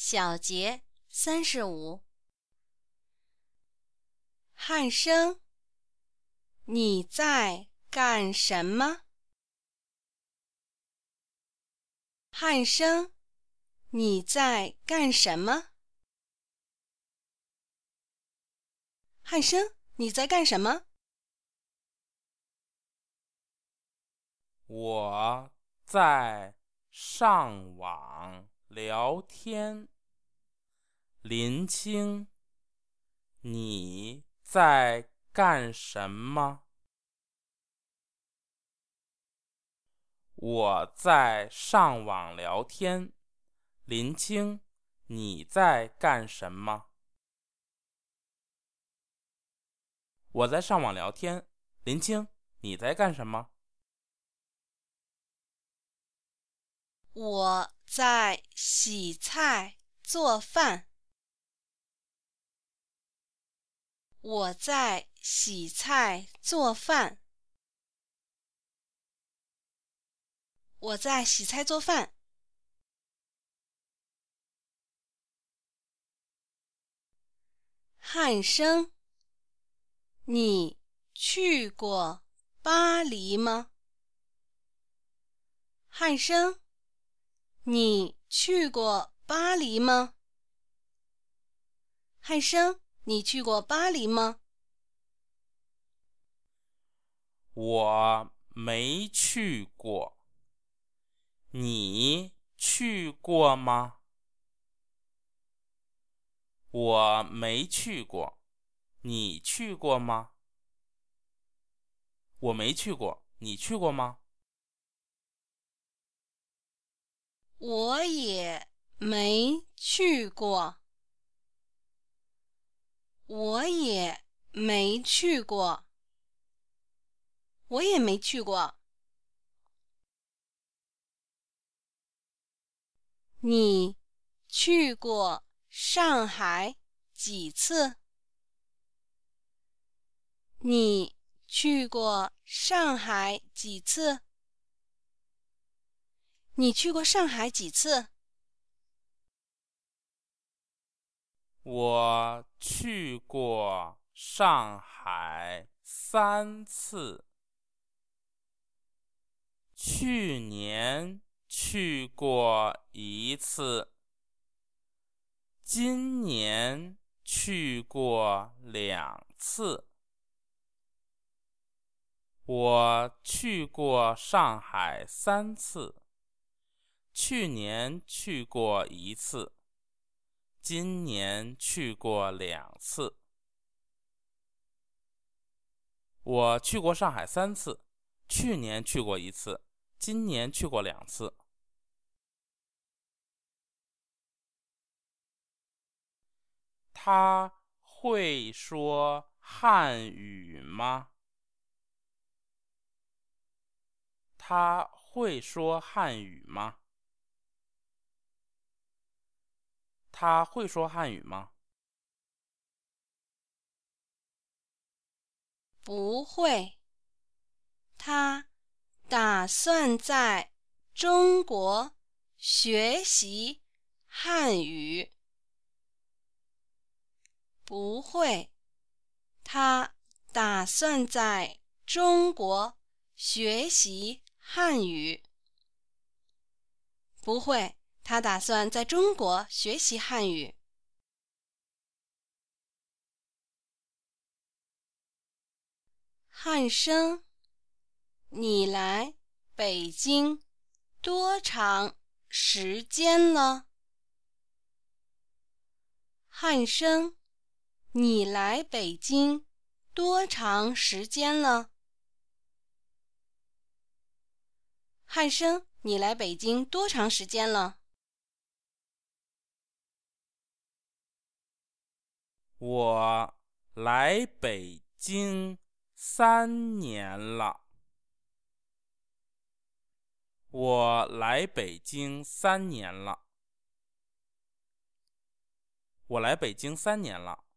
小节35。汉生，你在干什么？汉生，你在干什么？汉生，你在干什么？ 我在上网聊天。林青，你在干什么？我在上网聊天。林青，你在干什么？我在上网聊天。林青，你在干什么？ 我在洗菜做饭。我在洗菜做饭。我在洗菜做饭。汉生，你去过巴黎吗？汉生，你去过巴黎吗？汉生，你去过巴黎吗？ 我没去过。你去过吗？我没去过。你去过吗？我没去过。你去过吗？ 我也没去过。我也没去过。我也没去过。你去过上海几次？你去过上海几次？你去过上海几次？ 我去过上海3次。去年去过1次。今年去过2次。我去过上海3次。去年去过1次。今年去过2次。我去过上海3次。去年去过1次。今年去过2次。他会说汉语吗？他会说汉语吗？他会说汉语吗？ 不会。他打算在中国学习汉语。不会。他打算在中国学习汉语。不会。他打算在中国学习汉语。汉生，你来北京多长时间了？汉生，你来北京多长时间了？汉生，你来北京多长时间了？ 我来北京3年了。我来北京3年了。我来北京3年了。